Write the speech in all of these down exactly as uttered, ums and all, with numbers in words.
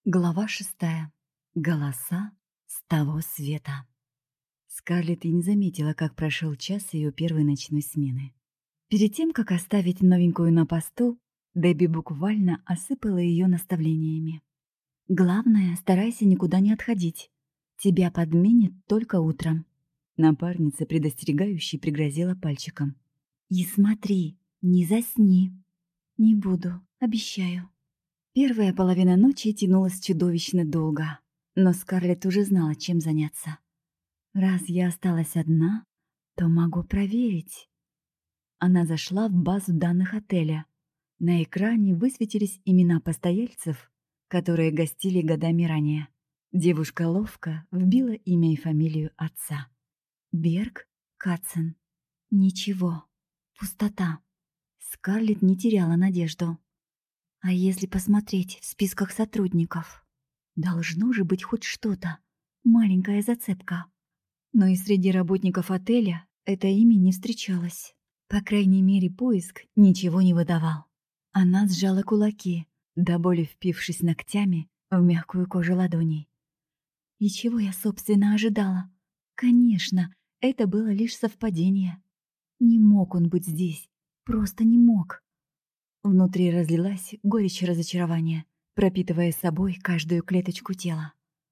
Глава шестая. Голоса с того света. Скарлетт и не заметила, как прошел час ее первой ночной смены. Перед тем, как оставить новенькую на посту, Дебби буквально осыпала ее наставлениями. «Главное, старайся никуда не отходить. Тебя подменят только утром». Напарница предостерегающе пригрозила пальчиком. «И смотри, не засни». «Не буду, обещаю». Первая половина ночи тянулась чудовищно долго, но Скарлетт уже знала, чем заняться. Раз я осталась одна, то могу проверить. Она зашла в базу данных отеля. На экране высветились имена постояльцев, которые гостили годами ранее. Девушка ловко вбила имя и фамилию отца. Берг Катцен. Ничего. Пустота. Скарлетт не теряла надежду. А если посмотреть в списках сотрудников? Должно же быть хоть что-то. Маленькая зацепка. Но и среди работников отеля это имя не встречалось. По крайней мере, поиск ничего не выдавал. Она сжала кулаки, до боли впившись ногтями в мягкую кожу ладоней. И чего я, собственно, ожидала? Конечно, это было лишь совпадение. Не мог он быть здесь. Просто не мог. Внутри разлилась горечь разочарования, пропитывая собой каждую клеточку тела.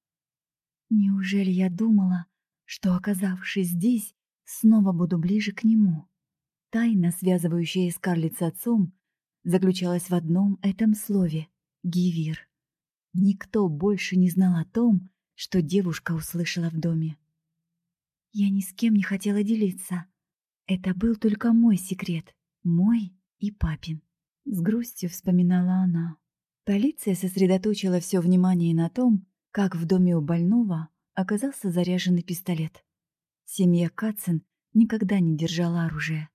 Неужели я думала, что, оказавшись здесь, снова буду ближе к нему? Тайна, связывающая Скарлетт с отцом, заключалась в одном этом слове — Гивир. Никто больше не знал о том, что девушка услышала в доме. Я ни с кем не хотела делиться. Это был только мой секрет, мой и папин. С грустью вспоминала она. Полиция сосредоточила все внимание на том, как в доме у больного оказался заряженный пистолет. Семья Катцен никогда не держала оружие.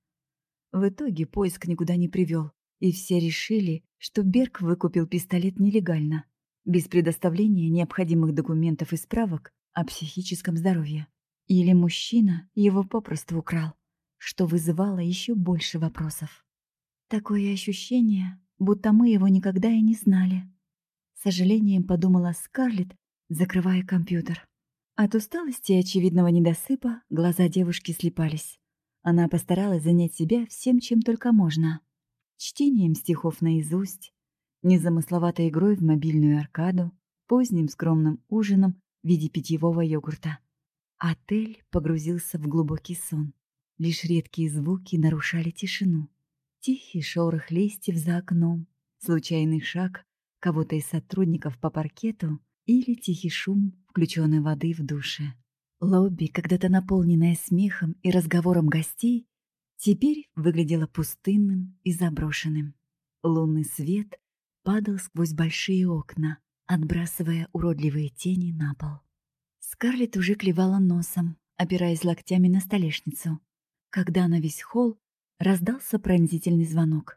В итоге поиск никуда не привел, и все решили, что Берг выкупил пистолет нелегально, без предоставления необходимых документов и справок о психическом здоровье. Или мужчина его попросту украл, что вызывало еще больше вопросов. Такое ощущение, будто мы его никогда и не знали. С сожалением подумала Скарлетт, закрывая компьютер. От усталости и очевидного недосыпа глаза девушки слипались. Она постаралась занять себя всем, чем только можно. Чтением стихов наизусть, незамысловатой игрой в мобильную аркаду, поздним скромным ужином в виде питьевого йогурта. Отель погрузился в глубокий сон. Лишь редкие звуки нарушали тишину. Тихий шорох листьев за окном, случайный шаг кого-то из сотрудников по паркету или тихий шум включенной воды в душе. Лобби, когда-то наполненное смехом и разговором гостей, теперь выглядело пустынным и заброшенным. Лунный свет падал сквозь большие окна, отбрасывая уродливые тени на пол. Скарлетт уже клевала носом, опираясь локтями на столешницу, когда на весь холл раздался пронзительный звонок.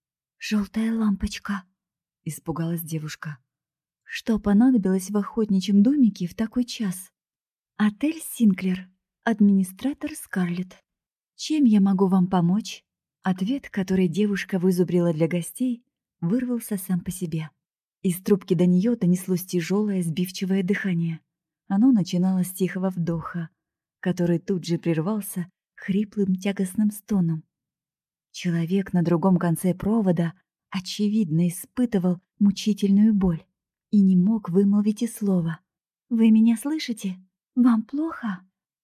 «Желтая лампочка!» — испугалась девушка. «Что понадобилось в охотничьем домике в такой час?» «Отель Синклер. Администратор Скарлетт. Чем я могу вам помочь?» Ответ, который девушка вызубрила для гостей, вырвался сам по себе. Из трубки до нее донеслось тяжелое сбивчивое дыхание. Оно начиналось с тихого вдоха, который тут же прервался хриплым тягостным стоном. Человек на другом конце провода, очевидно, испытывал мучительную боль и не мог вымолвить и слова. «Вы меня слышите? Вам плохо?»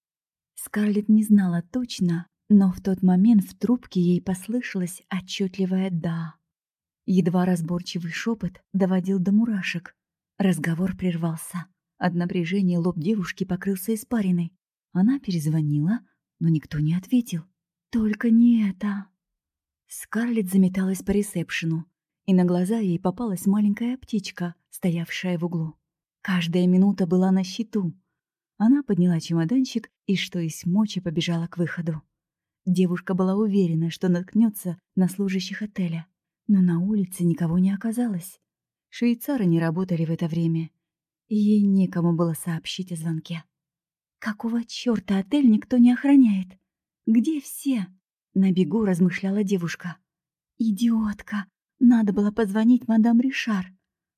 Скарлетт не знала точно, но в тот момент в трубке ей послышалось отчетливое «да». Едва разборчивый шепот доводил до мурашек. Разговор прервался. От напряжения лоб девушки покрылся испариной. Она перезвонила, но никто не ответил. «Только не это!» Скарлетт заметалась по ресепшену, и на глаза ей попалась маленькая птичка, стоявшая в углу. Каждая минута была на счету. Она подняла чемоданчик и, что есть мочи, побежала к выходу. Девушка была уверена, что наткнется на служащих отеля, но на улице никого не оказалось. Швейцары не работали в это время, и ей некому было сообщить о звонке. «Какого чёрта отель никто не охраняет? Где все?» На бегу размышляла девушка. «Идиотка! Надо было позвонить мадам Ришар.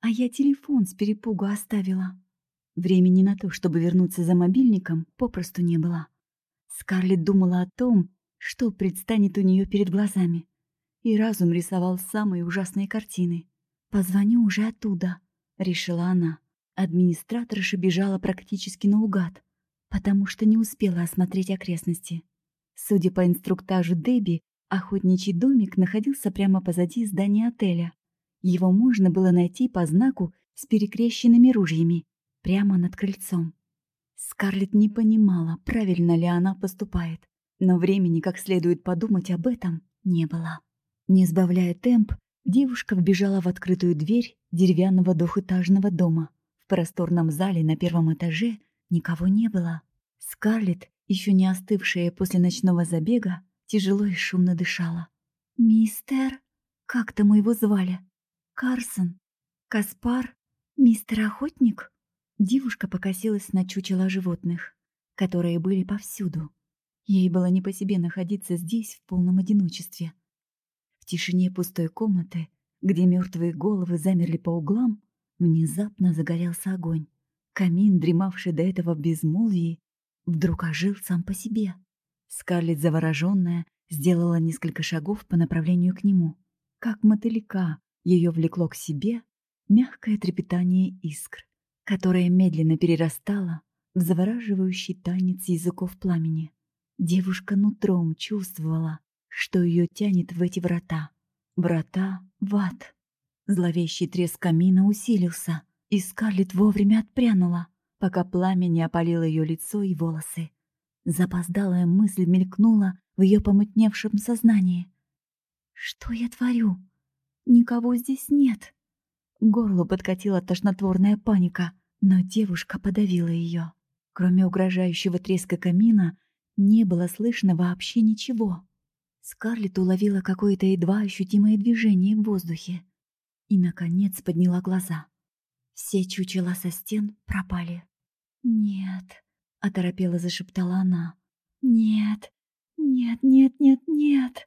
А я телефон с перепугу оставила. Времени на то, чтобы вернуться за мобильником, попросту не было. Скарлетт думала о том, что предстанет у нее перед глазами. И разум рисовал самые ужасные картины. «Позвоню уже оттуда», — решила она. Администраторша бежала практически наугад, потому что не успела осмотреть окрестности. Судя по инструктажу Дебби, охотничий домик находился прямо позади здания отеля. Его можно было найти по знаку с перекрещенными ружьями, прямо над крыльцом. Скарлетт не понимала, правильно ли она поступает, но времени как следует подумать об этом не было. Не сбавляя темп, девушка вбежала в открытую дверь деревянного двухэтажного дома. В просторном зале на первом этаже никого не было. Скарлетт, еще не остывшая после ночного забега, тяжело и шумно дышала. «Мистер...» Как там его звали? «Карсон? Каспар? Мистер Охотник?» Девушка покосилась на чучело животных, которые были повсюду. Ей было не по себе находиться здесь в полном одиночестве. В тишине пустой комнаты, где мертвые головы замерли по углам, внезапно загорелся огонь. Камин, дремавший до этого в безмолвии, вдруг ожил сам по себе. Скарлетт, завороженная, сделала несколько шагов по направлению к нему. Как мотылька ее влекло к себе мягкое трепетание искр, которое медленно перерастало в завораживающий танец языков пламени. Девушка нутром чувствовала, что ее тянет в эти врата. Врата в ад. Зловещий треск камина усилился, и Скарлетт вовремя отпрянула, пока пламя не опалило ее лицо и волосы. Запоздалая мысль мелькнула в ее помутневшем сознании. «Что я творю? Никого здесь нет!» К горлу подкатила тошнотворная паника, но девушка подавила ее. Кроме угрожающего треска камина, не было слышно вообще ничего. Скарлетт уловила какое-то едва ощутимое движение в воздухе и, наконец, подняла глаза. Все чучела со стен пропали. «Нет», — оторопела зашептала она. «Нет, нет, нет, нет, нет».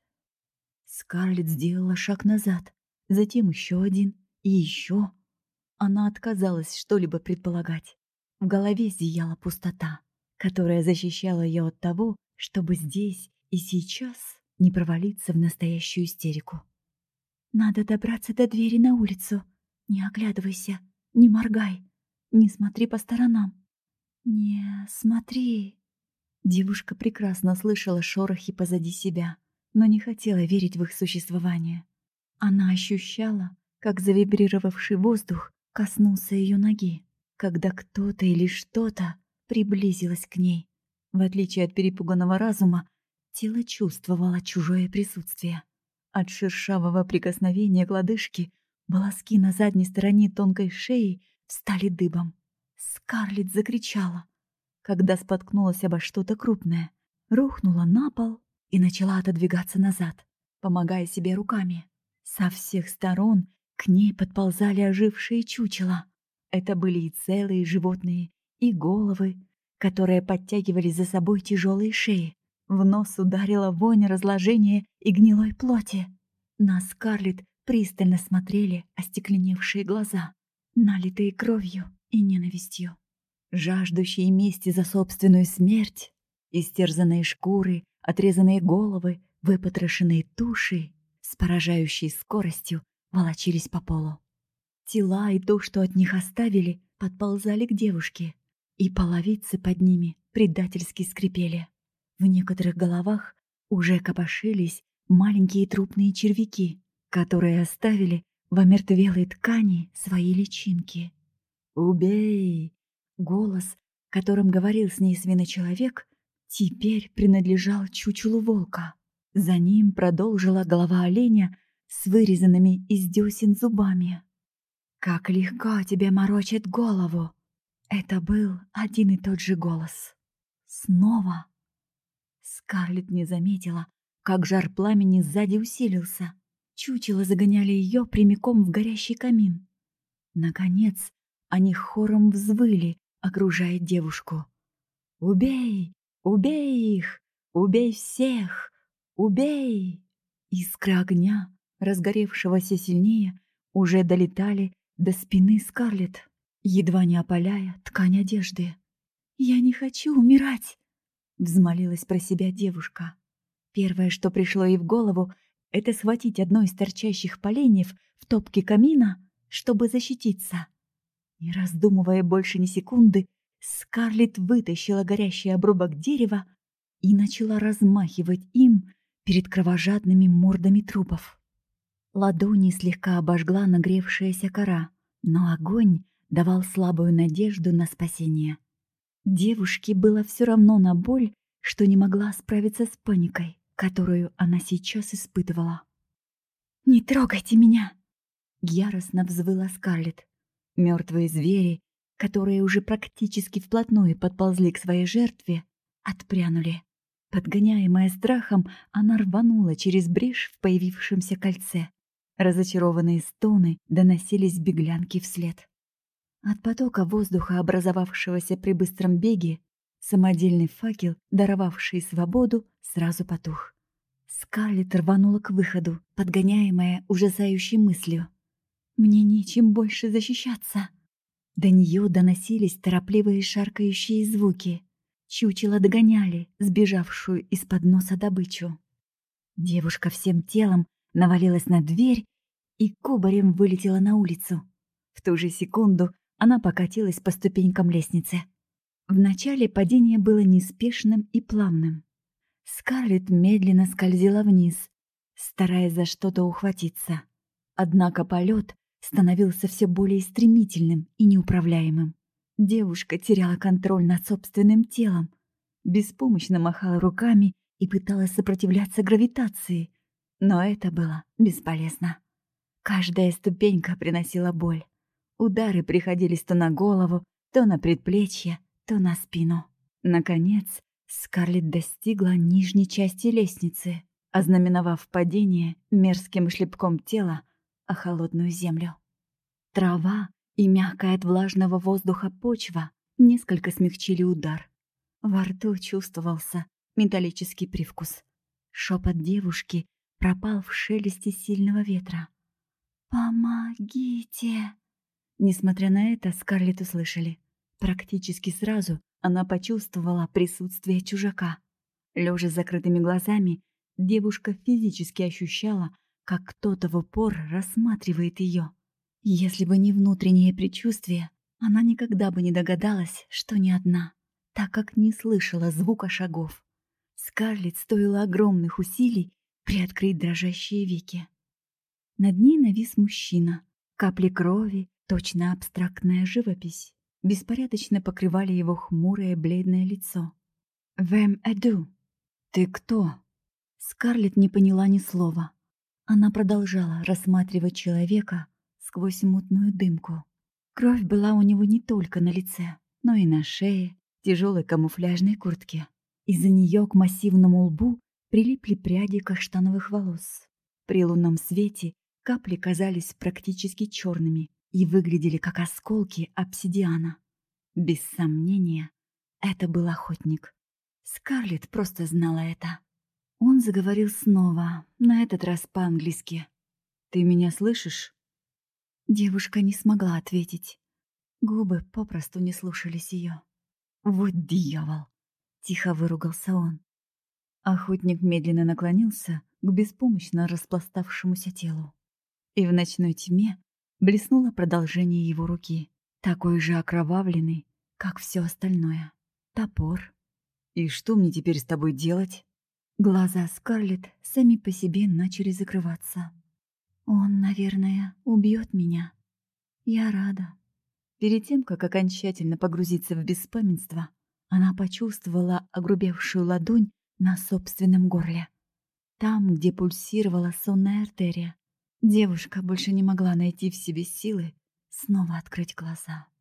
Скарлетт сделала шаг назад, затем еще один и еще. Она отказалась что-либо предполагать. В голове зияла пустота, которая защищала ее от того, чтобы здесь и сейчас не провалиться в настоящую истерику. «Надо добраться до двери на улицу. Не оглядывайся, не моргай, не смотри по сторонам. Не смотри». Девушка прекрасно слышала шорохи позади себя, но не хотела верить в их существование. Она ощущала, как завибрировавший воздух коснулся ее ноги, когда кто-то или что-то приблизилось к ней. В отличие от перепуганного разума, тело чувствовало чужое присутствие. От шершавого прикосновения к лодыжке волоски на задней стороне тонкой шеи встали дыбом. Скарлетт закричала, когда споткнулась обо что-то крупное, рухнула на пол и начала отодвигаться назад, помогая себе руками. Со всех сторон к ней подползали ожившие чучела. Это были и целые животные, и головы, которые подтягивали за собой тяжелые шеи. В нос ударила вонь разложения и гнилой плоти. На Скарлетт пристально смотрели остекленевшие глаза, налитые кровью и ненавистью. Жаждущие мести за собственную смерть, истерзанные шкуры, отрезанные головы, выпотрошенные туши с поражающей скоростью волочились по полу. Тела и то, что от них оставили, подползали к девушке, и половицы под ними предательски скрипели. В некоторых головах уже копошились маленькие трупные червяки, которые оставили в омертвелой ткани свои личинки. «Убей!» Голос, которым говорил с ней свиночеловек, теперь принадлежал чучелу волка. За ним продолжила голова оленя с вырезанными из десен зубами. «Как легко тебе морочит голову!» Это был один и тот же голос. Снова. Скарлетт не заметила, как жар пламени сзади усилился. Чучело загоняли ее прямиком в горящий камин. Наконец, они хором взвыли, окружая девушку. «Убей! Убей их! Убей всех! Убей!» Искры огня, разгоревшегося сильнее, уже долетали до спины Скарлетт, едва не опаляя ткань одежды. «Я не хочу умирать!» — взмолилась про себя девушка. Первое, что пришло ей в голову, это схватить одно из торчащих поленьев в топке камина, чтобы защититься. Не раздумывая больше ни секунды, Скарлетт вытащила горящий обрубок дерева и начала размахивать им перед кровожадными мордами трупов. Ладони слегка обожгла нагревшаяся кора, но огонь давал слабую надежду на спасение. Девушке было все равно на боль, что не могла справиться с паникой, которую она сейчас испытывала. «Не трогайте меня!» — яростно взвыла Скарлетт. Мертвые звери, которые уже практически вплотную подползли к своей жертве, отпрянули. Подгоняемая страхом, она рванула через брешь в появившемся кольце. Разочарованные стоны доносились беглянке вслед. От потока воздуха, образовавшегося при быстром беге, самодельный факел, даровавший свободу, сразу потух. Скарлетт рванула к выходу, подгоняемая ужасающей мыслью. «Мне нечем больше защищаться». До нее доносились торопливые шаркающие звуки. Чучело догоняли сбежавшую из-под носа добычу. Девушка всем телом навалилась на дверь и кубарем вылетела на улицу. В ту же секунду она покатилась по ступенькам лестницы. Вначале падение было неспешным и плавным. Скарлетт медленно скользила вниз, стараясь за что-то ухватиться. Однако полет становился все более стремительным и неуправляемым. Девушка теряла контроль над собственным телом, беспомощно махала руками и пыталась сопротивляться гравитации, но это было бесполезно. Каждая ступенька приносила боль. Удары приходились то на голову, то на предплечье, то на спину. Наконец, Скарлетт достигла нижней части лестницы, ознаменовав падение мерзким шлепком тела о холодную землю. Трава и мягкая от влажного воздуха почва несколько смягчили удар. Во рту чувствовался металлический привкус. Шепот девушки пропал в шелесте сильного ветра. «Помогите!» Несмотря на это, Скарлетт услышали. Практически сразу она почувствовала присутствие чужака. Лежа с закрытыми глазами, девушка физически ощущала, как кто-то в упор рассматривает ее. Если бы не внутреннее предчувствие, она никогда бы не догадалась, что не одна, так как не слышала звука шагов. Скарлетт стоило огромных усилий приоткрыть дрожащие веки. Над ней навис мужчина. Капли крови, точно абстрактная живопись, беспорядочно покрывали его хмурое бледное лицо. «Вэм эду? Ты кто?» Скарлетт не поняла ни слова. Она продолжала рассматривать человека сквозь мутную дымку. Кровь была у него не только на лице, но и на шее, тяжелой камуфляжной куртке. Из-за нее к массивному лбу прилипли пряди каштановых волос. При лунном свете капли казались практически черными и выглядели как осколки обсидиана. Без сомнения, это был охотник. Скарлетт просто знала это. Он заговорил снова, на этот раз по-английски. «Ты меня слышишь?» Девушка не смогла ответить. Губы попросту не слушались ее. «Вот дьявол!» — тихо выругался он. Охотник медленно наклонился к беспомощно распластавшемуся телу. И в ночной тьме блеснуло продолжение его руки, такой же окровавленный, как все остальное. Топор. «И что мне теперь с тобой делать?» Глаза Скарлетт сами по себе начали закрываться. «Он, наверное, убьет меня. Я рада». Перед тем, как окончательно погрузиться в беспамятство, она почувствовала огрубевшую ладонь на собственном горле. Там, где пульсировала сонная артерия. Девушка больше не могла найти в себе силы снова открыть глаза.